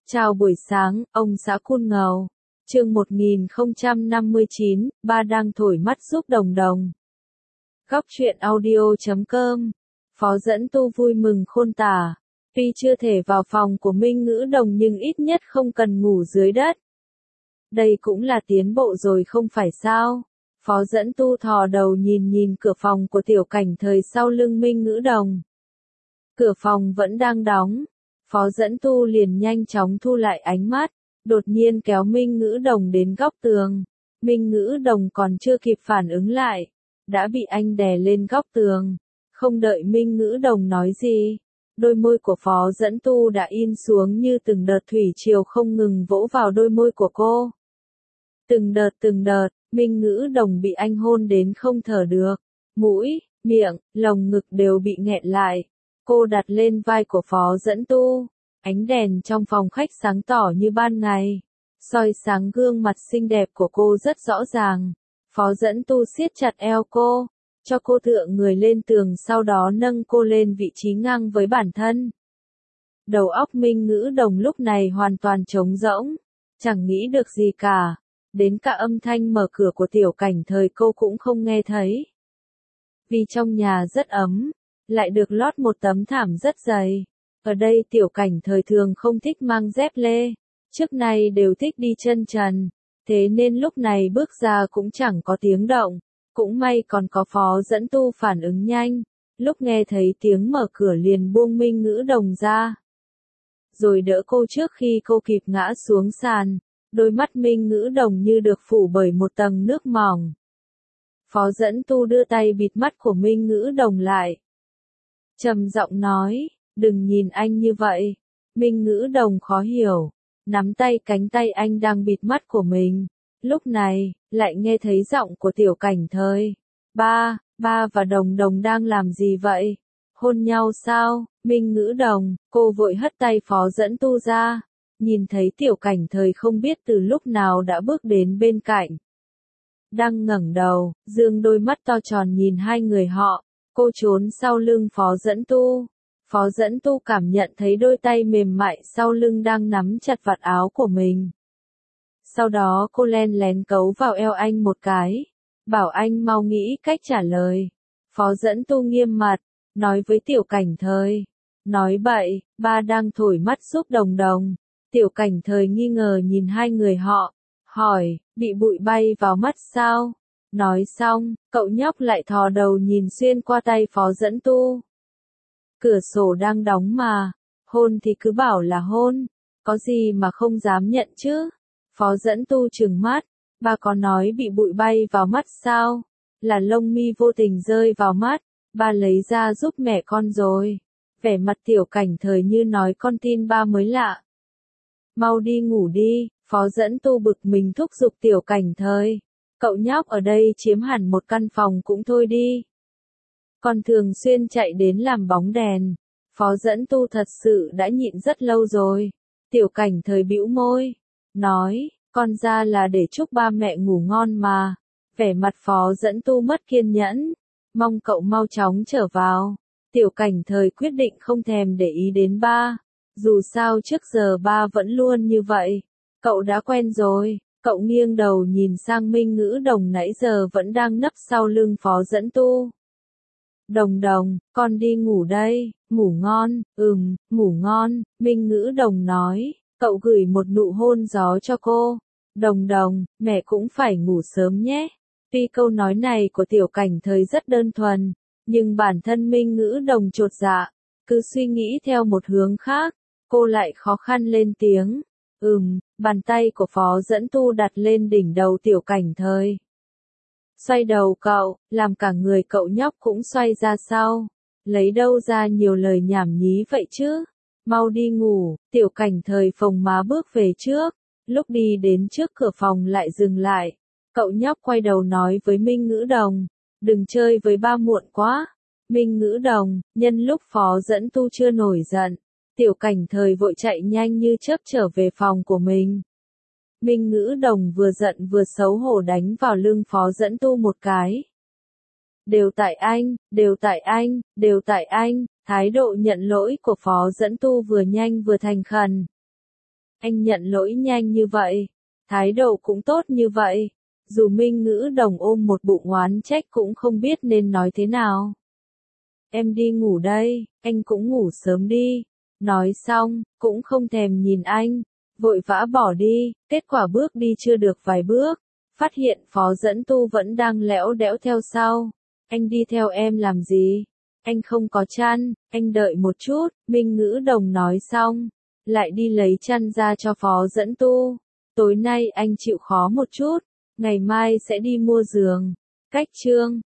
Chào buổi sáng, ông xã Cun Ngầu. Chương 1059, ba đang thổi mắt giúp đồng đồng. Góc truyện audio.com. Phó dẫn tu vui mừng khôn tả. Tuy chưa thể vào phòng của Minh Ngữ Đồng nhưng ít nhất không cần ngủ dưới đất. Đây cũng là tiến bộ rồi không phải sao? Phó dẫn tu thò đầu nhìn cửa phòng của Tiểu Cảnh Thời sau lưng Minh Ngữ Đồng. Cửa phòng vẫn đang đóng. Phó dẫn tu liền nhanh chóng thu lại ánh mắt, đột nhiên kéo Minh Ngữ Đồng đến góc tường. Minh Ngữ Đồng còn chưa kịp phản ứng lại, đã bị anh đè lên góc tường. Không đợi Minh Ngữ Đồng nói gì, đôi môi của phó dẫn tu đã in xuống như từng đợt thủy triều không ngừng vỗ vào đôi môi của cô. Từng đợt, Minh Ngữ Đồng bị anh hôn đến không thở được, mũi, miệng, lồng ngực đều bị nghẹn lại. Cô đặt lên vai của phó dẫn tu, ánh đèn trong phòng khách sáng tỏ như ban ngày, soi sáng gương mặt xinh đẹp của cô rất rõ ràng. Phó dẫn tu siết chặt eo cô, cho cô tựa người lên tường sau đó nâng cô lên vị trí ngang với bản thân. Đầu óc Minh Ngữ Đồng lúc này hoàn toàn trống rỗng, chẳng nghĩ được gì cả, đến cả âm thanh mở cửa của Tiểu Cảnh Thời cô cũng không nghe thấy. Vì trong nhà rất ấm, lại được lót một tấm thảm rất dày. Ở đây Tiểu Cảnh Thời thường không thích mang dép lê, trước nay đều thích đi chân trần, thế nên lúc này bước ra cũng chẳng có tiếng động. Cũng may còn có phó dẫn tu phản ứng nhanh, lúc nghe thấy tiếng mở cửa liền buông Minh Ngữ Đồng ra, rồi đỡ cô trước khi cô kịp ngã xuống sàn. Đôi mắt Minh Ngữ Đồng như được phủ bởi một tầng nước mỏng. Phó dẫn tu đưa tay bịt mắt của Minh Ngữ Đồng lại, trầm giọng nói, đừng nhìn anh như vậy. Minh Ngữ Đồng khó hiểu, nắm tay cánh tay anh đang bịt mắt của mình. Lúc này, lại nghe thấy giọng của Tiểu Cảnh Thời. Ba và Đồng Đồng đang làm gì vậy? Hôn nhau sao? Minh Ngữ Đồng, cô vội hất tay phó dẫn tu ra. Nhìn thấy Tiểu Cảnh Thời không biết từ lúc nào đã bước đến bên cạnh. Đang ngẩng đầu, dương đôi mắt to tròn nhìn hai người họ. Cô trốn sau lưng phó dẫn tu. Phó dẫn tu cảm nhận thấy đôi tay mềm mại sau lưng đang nắm chặt vạt áo của mình. Sau đó cô len lén cấu vào eo anh một cái, bảo anh mau nghĩ cách trả lời. Phó dẫn tu nghiêm mặt, nói với Tiểu Cảnh Thời. Nói bậy, ba đang thổi mắt giúp Đồng Đồng. Tiểu Cảnh Thời nghi ngờ nhìn hai người họ, hỏi, bị bụi bay vào mắt sao? Nói xong, cậu nhóc lại thò đầu nhìn xuyên qua tay phó dẫn tu. Cửa sổ đang đóng mà, hôn thì cứ bảo là hôn, có gì mà không dám nhận chứ? Phó dẫn tu trừng mắt, ba có nói bị bụi bay vào mắt sao? Là lông mi vô tình rơi vào mắt, ba lấy ra giúp mẹ con rồi. Vẻ mặt Tiểu Cảnh Thời như nói con tin ba mới lạ. Mau đi ngủ đi, phó dẫn tu bực mình thúc giục Tiểu Cảnh Thời. Cậu nhóc ở đây chiếm hẳn một căn phòng cũng thôi đi. Còn thường xuyên chạy đến làm bóng đèn. Phó dẫn tu thật sự đã nhịn rất lâu rồi. Tiểu Cảnh Thời bĩu môi, nói, con ra là để chúc ba mẹ ngủ ngon mà. Vẻ mặt phó dẫn tu mất kiên nhẫn, mong cậu mau chóng trở vào. Tiểu Cảnh Thời quyết định không thèm để ý đến ba. Dù sao trước giờ ba vẫn luôn như vậy. Cậu đã quen rồi. Cậu nghiêng đầu nhìn sang Minh Ngữ Đồng nãy giờ vẫn đang nấp sau lưng phó dẫn tu. Đồng Đồng, con đi ngủ đây, ngủ ngon. Ngủ ngon, Minh Ngữ Đồng nói. Cậu gửi một nụ hôn gió cho cô. Đồng Đồng, mẹ cũng phải ngủ sớm nhé. Tuy câu nói này của Tiểu Cảnh Thời rất đơn thuần, nhưng bản thân Minh Ngữ Đồng chột dạ, cứ suy nghĩ theo một hướng khác. Cô lại khó khăn lên tiếng. Bàn tay của phó dẫn tu đặt lên đỉnh đầu Tiểu Cảnh Thời. Xoay đầu cậu, làm cả người cậu nhóc cũng xoay ra sau. Lấy đâu ra nhiều lời nhảm nhí vậy chứ? Mau đi ngủ. Tiểu Cảnh Thời phồng má bước về trước. Lúc đi đến trước cửa phòng lại dừng lại. Cậu nhóc quay đầu nói với Minh Ngữ Đồng. Đừng chơi với ba muộn quá. Minh Ngữ Đồng, nhân lúc phó dẫn tu chưa nổi giận. Tiểu Cảnh Thời vội chạy nhanh như chớp trở về phòng của mình. Minh Ngữ Đồng vừa giận vừa xấu hổ đánh vào lưng phó dẫn tu một cái. Đều tại anh, thái độ nhận lỗi của phó dẫn tu vừa nhanh vừa thành khẩn. Anh nhận lỗi nhanh như vậy, thái độ cũng tốt như vậy. Dù Minh Ngữ Đồng ôm một bụng oán trách cũng không biết nên nói thế nào. Em đi ngủ đây, anh cũng ngủ sớm đi. Nói xong, cũng không thèm nhìn anh, vội vã bỏ đi, kết quả bước đi chưa được vài bước, phát hiện Phó Dẫn Tu vẫn đang lẽo đẽo theo sau. Anh đi theo em làm gì? Anh không có chăn, anh đợi một chút, Minh Ngữ Đồng nói xong, lại đi lấy chăn ra cho Phó Dẫn Tu. Tối nay anh chịu khó một chút, ngày mai sẽ đi mua giường. Cách chương